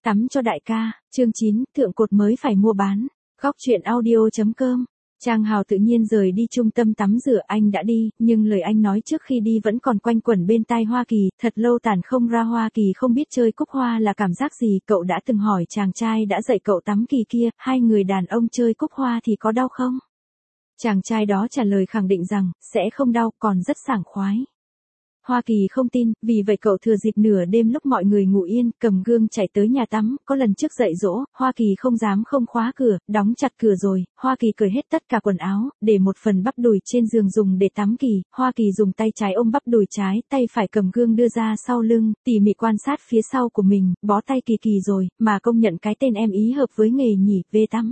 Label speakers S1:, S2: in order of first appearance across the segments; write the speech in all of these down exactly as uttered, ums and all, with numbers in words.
S1: Tắm cho đại ca, chương chín, thượng cột mới phải mua bán. Góc truyện audio.com. Trang Hào tự nhiên rời đi trung tâm tắm rửa, anh đã đi, nhưng lời anh nói trước khi đi vẫn còn quanh quẩn bên tai Hoa Kỳ, thật lâu tản không ra. Hoa Kỳ không biết chơi cúc hoa là cảm giác gì, cậu đã từng hỏi chàng trai đã dạy cậu tắm kỳ kia, hai người đàn ông chơi cúc hoa thì có đau không? Chàng trai đó trả lời khẳng định rằng, sẽ không đau, còn rất sảng khoái. Hoa Kỳ không tin, vì vậy cậu thừa dịp nửa đêm lúc mọi người ngủ yên, cầm gương chạy tới nhà tắm, có lần trước dạy dỗ, Hoa Kỳ không dám không khóa cửa, đóng chặt cửa rồi, Hoa Kỳ cởi hết tất cả quần áo, để một phần bắp đùi trên giường dùng để tắm Kỳ, Hoa Kỳ dùng tay trái ôm bắp đùi trái, tay phải cầm gương đưa ra sau lưng, tỉ mỉ quan sát phía sau của mình, bó tay Kỳ Kỳ rồi, mà công nhận cái tên em ý hợp với nghề nhỉ, về tắm.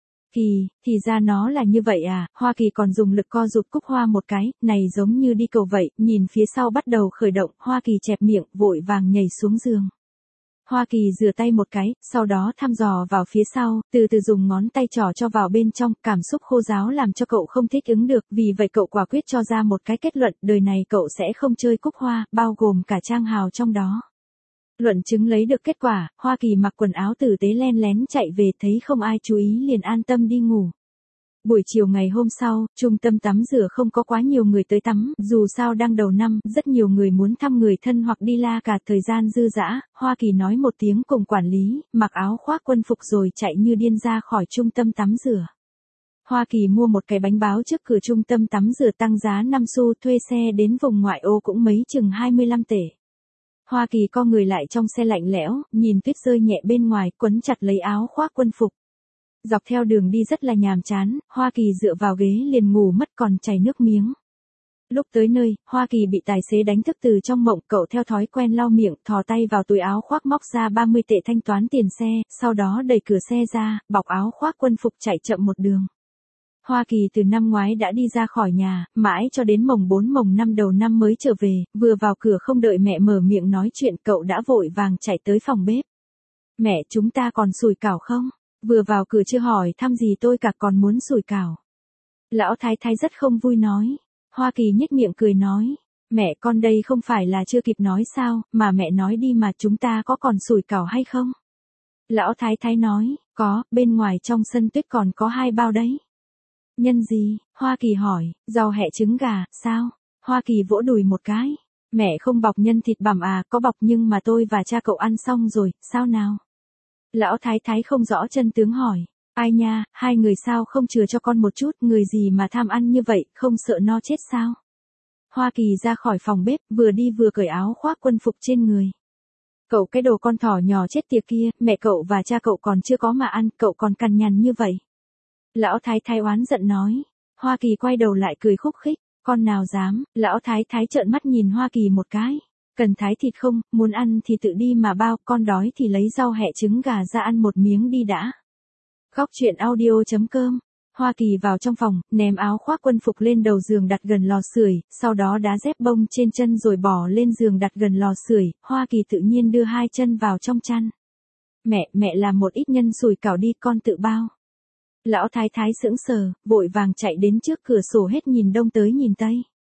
S1: Kỳ, thì ra nó là như vậy à, Hoa Kỳ còn dùng lực co rụt cúc hoa một cái, này giống như đi cầu vậy, nhìn phía sau bắt đầu khởi động, Hoa Kỳ chẹp miệng, vội vàng nhảy xuống giường. Hoa Kỳ rửa tay một cái, sau đó thăm dò vào phía sau, từ từ dùng ngón tay trỏ cho vào bên trong, cảm xúc khô ráo làm cho cậu không thích ứng được, vì vậy cậu quả quyết cho ra một cái kết luận, đời này cậu sẽ không chơi cúc hoa, bao gồm cả Trang Hào trong đó. Luận chứng lấy được kết quả, Hoa Kỳ mặc quần áo tử tế len lén chạy về, thấy không ai chú ý liền an tâm đi ngủ. Buổi chiều ngày hôm sau, trung tâm tắm rửa không có quá nhiều người tới tắm, dù sao đang đầu năm, rất nhiều người muốn thăm người thân hoặc đi la cả thời gian dư dả. Hoa Kỳ nói một tiếng cùng quản lý, mặc áo khoác quân phục rồi chạy như điên ra khỏi trung tâm tắm rửa. Hoa Kỳ mua một cái bánh báo trước cửa trung tâm tắm rửa tăng giá năm xu, thuê xe đến vùng ngoại ô cũng mấy chừng hai mươi lăm tể. Hoa Kỳ co người lại trong xe lạnh lẽo, nhìn tuyết rơi nhẹ bên ngoài, quấn chặt lấy áo khoác quân phục. Dọc theo đường đi rất là nhàm chán, Hoa Kỳ dựa vào ghế liền ngủ mất còn chảy nước miếng. Lúc tới nơi, Hoa Kỳ bị tài xế đánh thức từ trong mộng, cậu theo thói quen lau miệng, thò tay vào túi áo khoác móc ra ba mươi tệ thanh toán tiền xe, sau đó đẩy cửa xe ra, bọc áo khoác quân phục chạy chậm một đường. Hoa Kỳ từ năm ngoái đã đi ra khỏi nhà, mãi cho đến mồng bốn mồng năm đầu năm mới trở về, vừa vào cửa không đợi mẹ mở miệng nói chuyện cậu đã vội vàng chạy tới phòng bếp. Mẹ, chúng ta còn sủi cảo không? Vừa vào cửa chưa hỏi thăm gì tôi cả còn muốn sủi cảo. Lão thái thái rất không vui nói. Hoa Kỳ nhếch miệng cười nói. Mẹ, con đây không phải là chưa kịp nói sao, mà mẹ nói đi mà, chúng ta có còn sủi cảo hay không? Lão thái thái nói, có, bên ngoài trong sân tuyết còn có hai bao đấy. Nhân gì? Hoa Kỳ hỏi, rau hẹ trứng gà, sao? Hoa Kỳ vỗ đùi một cái. Mẹ không bọc nhân thịt bằm à, có bọc nhưng mà tôi và cha cậu ăn xong rồi, sao nào? Lão thái thái không rõ chân tướng hỏi. Ai nha, hai người sao không chừa cho con một chút, người gì mà tham ăn như vậy, không sợ no chết sao? Hoa Kỳ ra khỏi phòng bếp, vừa đi vừa cởi áo khoác quân phục trên người. Cậu cái đồ con thỏ nhỏ chết tiệt kia, mẹ cậu và cha cậu còn chưa có mà ăn, cậu còn cằn nhằn như vậy. Lão thái thái oán giận nói. Hoa Kỳ quay đầu lại cười khúc khích. Con nào dám? Lão thái thái trợn mắt nhìn Hoa Kỳ một cái. Cần thái thịt không? Muốn ăn thì tự đi mà bao, con đói thì lấy rau hẹ trứng gà ra ăn một miếng đi đã. Góc truyện audio.com. Hoa Kỳ vào trong phòng, ném áo khoác quân phục lên đầu giường đặt gần lò sưởi, sau đó đá dép bông trên chân rồi bỏ lên giường đặt gần lò sưởi. Hoa Kỳ tự nhiên đưa hai chân vào trong chăn. Mẹ, mẹ làm một ít nhân sủi cảo đi, con tự bao. Lão thái thái sững sờ, vội vàng chạy đến trước cửa sổ hết nhìn đông tới nhìn tây.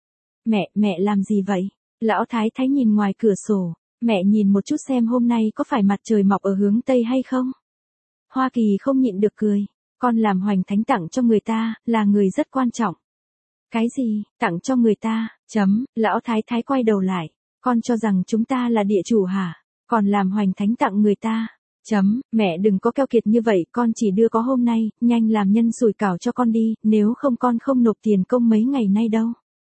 S1: Mẹ, mẹ làm gì vậy? Lão thái thái nhìn ngoài cửa sổ. Mẹ nhìn một chút xem hôm nay có phải mặt trời mọc ở hướng tây hay không? Hoa Kỳ không nhịn được cười. Con làm hoành thánh tặng cho người ta, là người rất quan trọng. Cái gì, tặng cho người ta, chấm, lão thái thái quay đầu lại. Con cho rằng chúng ta là địa chủ hả? Còn làm hoành thánh tặng người ta. Chấm, mẹ đừng có keo kiệt như vậy, con chỉ đưa có hôm nay, nhanh làm nhân sủi cảo cho con đi, nếu không con không nộp tiền công mấy ngày nay đâu.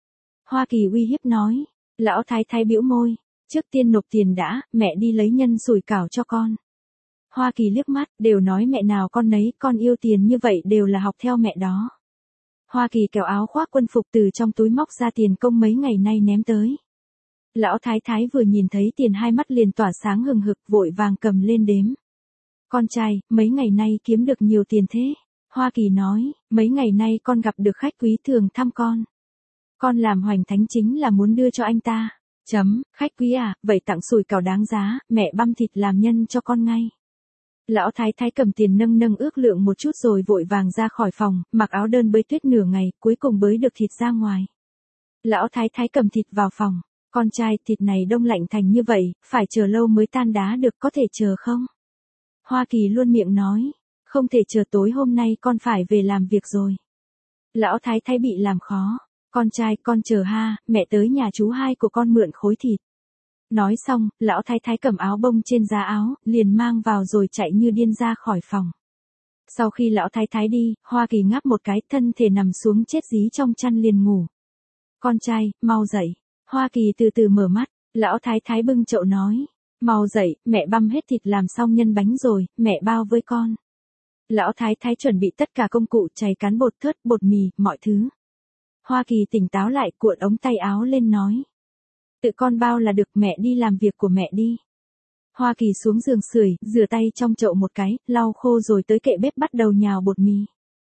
S1: Hoa Kỳ uy hiếp nói. Lão thái thái bĩu môi. Trước tiên nộp tiền đã, mẹ đi lấy nhân sủi cảo cho con. Hoa Kỳ liếc mắt, đều nói mẹ nào con nấy, con yêu tiền như vậy đều là học theo mẹ đó. Hoa Kỳ kéo áo khoác quân phục từ trong túi móc ra tiền công mấy ngày nay ném tới. Lão thái thái vừa nhìn thấy tiền hai mắt liền tỏa sáng hừng hực, vội vàng cầm lên đếm. Con trai, mấy ngày nay kiếm được nhiều tiền thế. Hoa Kỳ nói, mấy ngày nay con gặp được khách quý thường thăm con. Con làm hoành thánh chính là muốn đưa cho anh ta. Chấm, khách quý à, vậy tặng sủi cảo đáng giá, mẹ băm thịt làm nhân cho con ngay. Lão thái thái cầm tiền nâng nâng ước lượng một chút rồi vội vàng ra khỏi phòng, mặc áo đơn bới tuyết nửa ngày, cuối cùng bới được thịt ra ngoài. Lão thái thái cầm thịt vào phòng. Con trai, thịt này đông lạnh thành như vậy, phải chờ lâu mới tan đá được, có thể chờ không? Hoa Kỳ luôn miệng nói, không thể chờ tối hôm nay con phải về làm việc rồi. Lão thái thái bị làm khó, con trai con chờ ha, mẹ tới nhà chú hai của con mượn khối thịt. Nói xong, lão thái thái cầm áo bông trên giá áo, liền mang vào rồi chạy như điên ra khỏi phòng. Sau khi lão thái thái đi, Hoa Kỳ ngáp một cái, thân thể nằm xuống chết dí trong chăn liền ngủ. Con trai, mau dậy. Hoa Kỳ từ từ mở mắt, lão thái thái bưng chậu nói. Mau dậy, mẹ băm hết thịt làm xong nhân bánh rồi, mẹ bao với con. Lão thái thái chuẩn bị tất cả công cụ chày cán bột thớt, bột mì, mọi thứ. Hoa Kỳ tỉnh táo lại, cuộn ống tay áo lên nói. Tự con bao là được, mẹ đi làm việc của mẹ đi. Hoa Kỳ xuống giường sưởi, rửa tay trong chậu một cái, lau khô rồi tới kệ bếp bắt đầu nhào bột mì.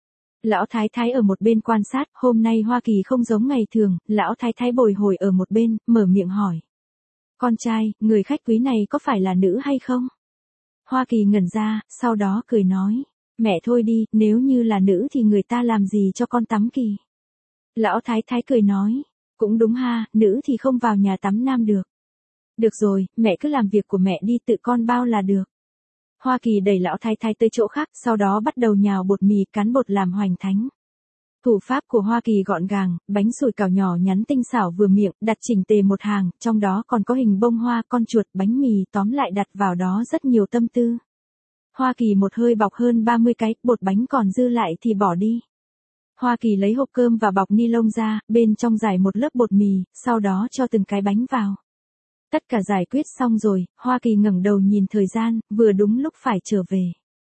S1: Lão thái thái ở một bên quan sát, hôm nay Hoa Kỳ không giống ngày thường, lão thái thái bồi hồi ở một bên, mở miệng hỏi. Con trai, người khách quý này có phải là nữ hay không? Hoa Kỳ ngẩn ra, sau đó cười nói. Mẹ thôi đi, nếu như là nữ thì người ta làm gì cho con tắm kỳ. Lão thái thái cười nói. Cũng đúng ha, nữ thì không vào nhà tắm nam được. Được rồi, mẹ cứ làm việc của mẹ đi, tự con bao là được. Hoa Kỳ đẩy lão thái thái tới chỗ khác, sau đó bắt đầu nhào bột mì, cán bột làm hoành thánh. Thủ pháp của Hoa Kỳ gọn gàng, bánh sủi cảo nhỏ nhắn tinh xảo vừa miệng, đặt chỉnh tề một hàng, trong đó còn có hình bông hoa, con chuột, bánh mì, tóm lại đặt vào đó rất nhiều tâm tư. Hoa Kỳ một hơi bọc hơn ba mươi cái, bột bánh còn dư lại thì bỏ đi. Hoa Kỳ lấy hộp cơm và bọc ni lông ra, bên trong rải một lớp bột mì, sau đó cho từng cái bánh vào. Tất cả giải quyết xong rồi, Hoa Kỳ ngẩng đầu nhìn thời gian, vừa đúng lúc phải trở về.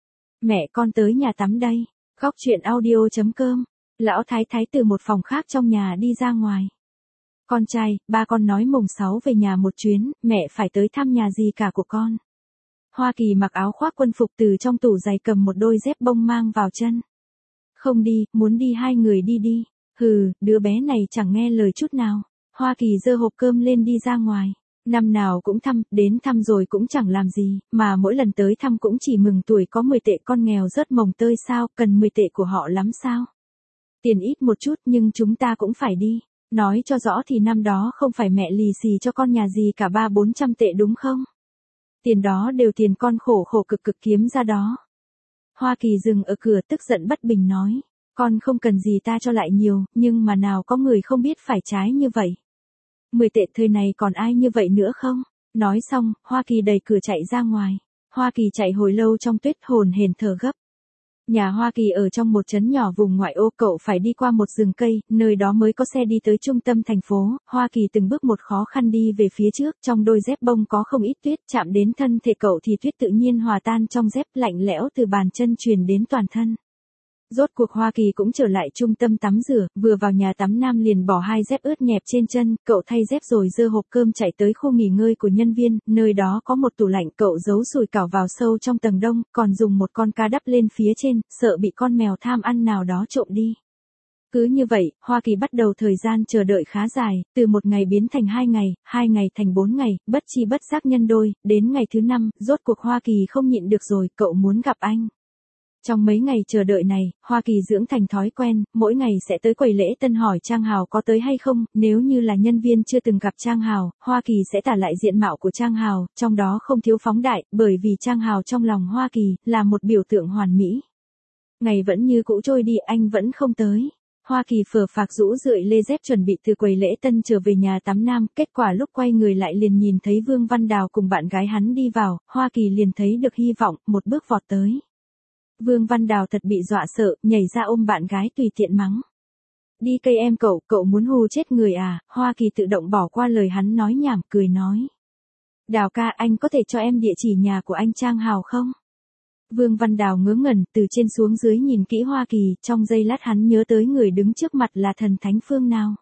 S1: Mẹ con tới nhà tắm đây. Góc truyện audio chấm com. Lão thái thái từ một phòng khác trong nhà đi ra ngoài. Con trai, ba con nói mùng sáu về nhà một chuyến, mẹ phải tới thăm nhà dì cả của con. Hoa Kỳ mặc áo khoác quân phục từ trong tủ giày cầm một đôi dép bông mang vào chân. Không đi, muốn đi hai người đi đi. Hừ, đứa bé này chẳng nghe lời chút nào. Hoa Kỳ giơ hộp cơm lên đi ra ngoài. Năm nào cũng thăm, đến thăm rồi cũng chẳng làm gì, mà mỗi lần tới thăm cũng chỉ mừng tuổi có mười tệ, con nghèo rớt mồng tơi sao, cần mười tệ của họ lắm sao. Tiền ít một chút nhưng chúng ta cũng phải đi. Nói cho rõ thì năm đó không phải mẹ lì xì cho con nhà gì cả ba bốn trăm tệ đúng không? Tiền đó đều tiền con khổ khổ cực cực kiếm ra đó. Hoa Kỳ dừng ở cửa tức giận bất bình nói. Con không cần gì ta cho lại nhiều, nhưng mà nào có người không biết phải trái như vậy. Mười tệ thời này còn ai như vậy nữa không? Nói xong, Hoa Kỳ đẩy cửa chạy ra ngoài. Hoa Kỳ chạy hồi lâu trong tuyết hồn hển thở gấp. Nhà Hoa Kỳ ở trong một trấn nhỏ vùng ngoại ô, cậu phải đi qua một rừng cây, nơi đó mới có xe đi tới trung tâm thành phố. Hoa Kỳ từng bước một khó khăn đi về phía trước, trong đôi dép bông có không ít tuyết, chạm đến thân thể cậu thì tuyết tự nhiên hòa tan trong dép, lạnh lẽo từ bàn chân truyền đến toàn thân. Rốt cuộc Hoa Kỳ cũng trở lại trung tâm tắm rửa, vừa vào nhà tắm nam liền bỏ hai dép ướt nhẹp trên chân, cậu thay dép rồi giơ hộp cơm chạy tới khu nghỉ ngơi của nhân viên, nơi đó có một tủ lạnh, cậu giấu sủi cảo vào sâu trong tầng đông, còn dùng một con cá đắp lên phía trên, sợ bị con mèo tham ăn nào đó trộm đi. Cứ như vậy, Hoa Kỳ bắt đầu thời gian chờ đợi khá dài, từ một ngày biến thành hai ngày, hai ngày thành bốn ngày, bất chi bất giác nhân đôi, đến ngày thứ năm, rốt cuộc Hoa Kỳ không nhịn được rồi, cậu muốn gặp anh. Trong mấy ngày chờ đợi này, Hoa Kỳ dưỡng thành thói quen, mỗi ngày sẽ tới quầy lễ tân hỏi Trang Hào có tới hay không, nếu như là nhân viên chưa từng gặp Trang Hào, Hoa Kỳ sẽ tả lại diện mạo của Trang Hào, trong đó không thiếu phóng đại, bởi vì Trang Hào trong lòng Hoa Kỳ, là một biểu tượng hoàn mỹ. Ngày vẫn như cũ trôi đi, anh vẫn không tới. Hoa Kỳ phờ phạc rũ rượi lê dép chuẩn bị từ quầy lễ tân trở về nhà tắm nam, kết quả lúc quay người lại liền nhìn thấy Vương Văn Đào cùng bạn gái hắn đi vào, Hoa Kỳ liền thấy được hy vọng, một bước vọt tới. Vương Văn Đào thật bị dọa sợ, nhảy ra ôm bạn gái tùy tiện mắng. Đi cây em cậu, cậu muốn hù chết người à, Hoa Kỳ tự động bỏ qua lời hắn nói nhảm, cười nói. Đào ca, anh có thể cho em địa chỉ nhà của anh Trang Hào không? Vương Văn Đào ngớ ngẩn, từ trên xuống dưới nhìn kỹ Hoa Kỳ, trong giây lát hắn nhớ tới người đứng trước mặt là thần thánh phương nào.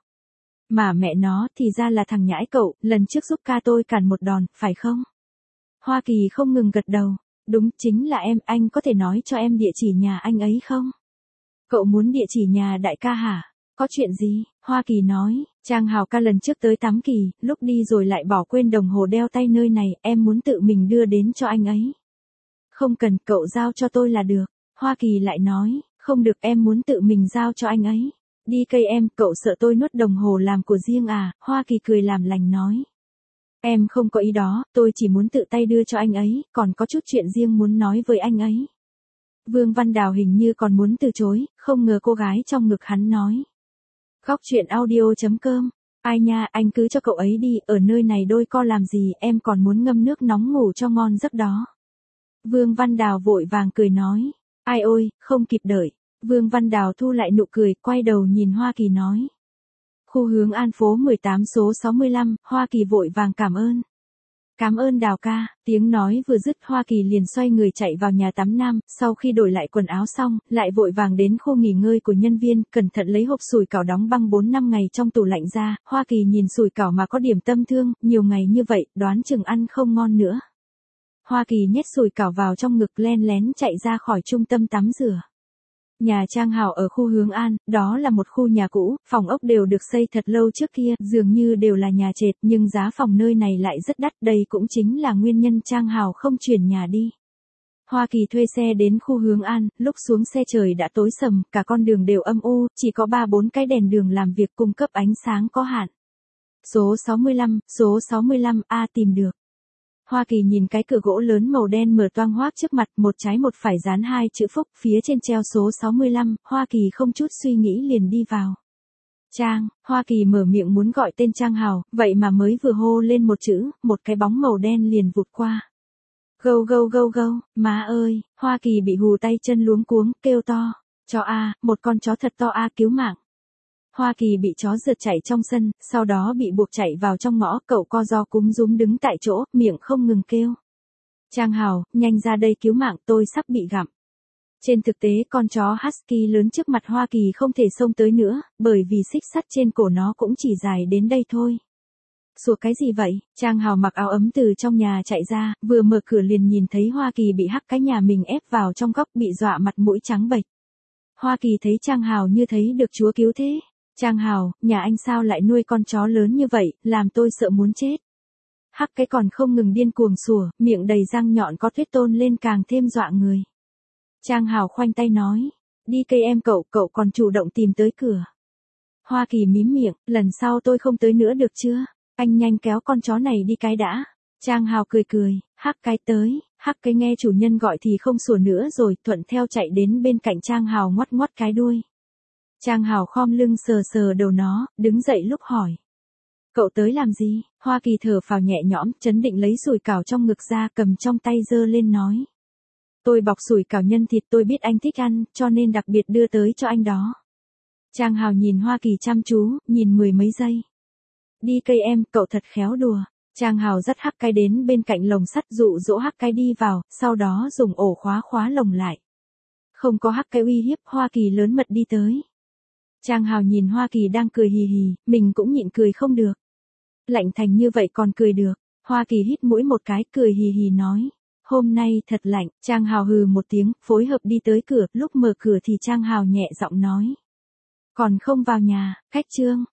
S1: Mà mẹ nó, thì ra là thằng nhãi cậu, lần trước giúp ca tôi cản một đòn, phải không? Hoa Kỳ không ngừng gật đầu. Đúng, chính là em, anh có thể nói cho em địa chỉ nhà anh ấy không? Cậu muốn địa chỉ nhà đại ca hả? Có chuyện gì? Hoa Kỳ nói, Trang Hào ca lần trước tới tắm kỳ, lúc đi rồi lại bỏ quên đồng hồ đeo tay nơi này, em muốn tự mình đưa đến cho anh ấy. Không cần, cậu giao cho tôi là được. Hoa Kỳ lại nói, không được, em muốn tự mình giao cho anh ấy. Đi cây em, cậu sợ tôi nuốt đồng hồ làm của riêng à? Hoa Kỳ cười làm lành nói. Em không có ý đó, tôi chỉ muốn tự tay đưa cho anh ấy, còn có chút chuyện riêng muốn nói với anh ấy. Vương Văn Đào hình như còn muốn từ chối, không ngờ cô gái trong ngực hắn nói. Góc truyện audio.com. Ai nha, anh cứ cho cậu ấy đi, ở nơi này đôi co làm gì, em còn muốn ngâm nước nóng ngủ cho ngon giấc đó. Vương Văn Đào vội vàng cười nói. Ai ôi, không kịp đợi. Vương Văn Đào thu lại nụ cười, quay đầu nhìn Hoa Kỳ nói. Khu hướng An phố mười tám số sáu mươi lăm, Hoa Kỳ vội vàng cảm ơn. Cảm ơn Đào ca, tiếng nói vừa dứt Hoa Kỳ liền xoay người chạy vào nhà tắm nam, sau khi đổi lại quần áo xong, lại vội vàng đến khu nghỉ ngơi của nhân viên, cẩn thận lấy hộp sủi cảo đóng băng bốn năm ngày trong tủ lạnh ra, Hoa Kỳ nhìn sủi cảo mà có điểm tâm thương, nhiều ngày như vậy, đoán chừng ăn không ngon nữa. Hoa Kỳ nhét sủi cảo vào trong ngực len lén chạy ra khỏi trung tâm tắm rửa. Nhà Trang Hào ở khu hướng An, đó là một khu nhà cũ, phòng ốc đều được xây thật lâu trước kia, dường như đều là nhà trệt, nhưng giá phòng nơi này lại rất đắt, đây cũng chính là nguyên nhân Trang Hào không chuyển nhà đi. Hoa Kỳ thuê xe đến khu hướng An, lúc xuống xe trời đã tối sầm, cả con đường đều âm u, chỉ có ba bốn cái đèn đường làm việc cung cấp ánh sáng có hạn. Số sáu mươi lăm, số sáu mươi lăm, A tìm được. Hoa Kỳ nhìn cái cửa gỗ lớn màu đen mở toang hoác trước mặt, một trái một phải dán hai chữ Phúc, phía trên treo số sáu mươi lăm, Hoa Kỳ không chút suy nghĩ liền đi vào. Trang, Hoa Kỳ mở miệng muốn gọi tên Trang Hào, vậy mà mới vừa hô lên một chữ, một cái bóng màu đen liền vụt qua. Gâu gâu gâu gâu, má ơi, Hoa Kỳ bị hù tay chân luống cuống, kêu to, chó A, một con chó thật to A cứu mạng. Hoa Kỳ bị chó rượt chạy trong sân, sau đó bị buộc chạy vào trong ngõ, cậu co ro cúm rúm đứng tại chỗ, miệng không ngừng kêu. Trang Hào, nhanh ra đây cứu mạng, tôi sắp bị gặm. Trên thực tế con chó Husky lớn trước mặt Hoa Kỳ không thể xông tới nữa, bởi vì xích sắt trên cổ nó cũng chỉ dài đến đây thôi. Sủa cái gì vậy? Trang Hào mặc áo ấm từ trong nhà chạy ra, vừa mở cửa liền nhìn thấy Hoa Kỳ bị hắc cái nhà mình ép vào trong góc, bị dọa mặt mũi trắng bệch. Hoa Kỳ thấy Trang Hào như thấy được Chúa cứu thế. Trang Hào, nhà anh sao lại nuôi con chó lớn như vậy, làm tôi sợ muốn chết. Hắc cái còn không ngừng điên cuồng sủa, miệng đầy răng nhọn có thuyết tôn lên càng thêm dọa người. Trang Hào khoanh tay nói, đi cây em cậu, cậu còn chủ động tìm tới cửa. Hoa Kỳ mím miệng, lần sau tôi không tới nữa được chưa? Anh nhanh kéo con chó này đi cái đã. Trang Hào cười cười, hắc cái tới, hắc cái nghe chủ nhân gọi thì không sủa nữa rồi, thuận theo chạy đến bên cạnh Trang Hào ngoắt ngoắt cái đuôi. Trang Hào khom lưng sờ sờ đầu nó, đứng dậy lúc hỏi. Cậu tới làm gì? Hoa Kỳ thở phào nhẹ nhõm, chấn định lấy sủi cảo trong ngực ra, cầm trong tay giơ lên nói. Tôi bọc sủi cảo nhân thịt, tôi biết anh thích ăn, cho nên đặc biệt đưa tới cho anh đó. Trang Hào nhìn Hoa Kỳ chăm chú, nhìn mười mấy giây. Đi cây em, cậu thật khéo đùa. Trang Hào dắt hắc cái đến bên cạnh lồng sắt dụ dỗ hắc cái đi vào, sau đó dùng ổ khóa khóa lồng lại. Không có hắc cái uy hiếp, Hoa Kỳ lớn mật đi tới. Trang Hào nhìn Hoa Kỳ đang cười hì hì, mình cũng nhịn cười không được. Lạnh thành như vậy còn cười được. Hoa Kỳ hít mũi một cái, cười hì hì nói. Hôm nay thật lạnh. Trang Hào hừ một tiếng, phối hợp đi tới cửa, lúc mở cửa thì Trang Hào nhẹ giọng nói. Còn không vào nhà, khách trương.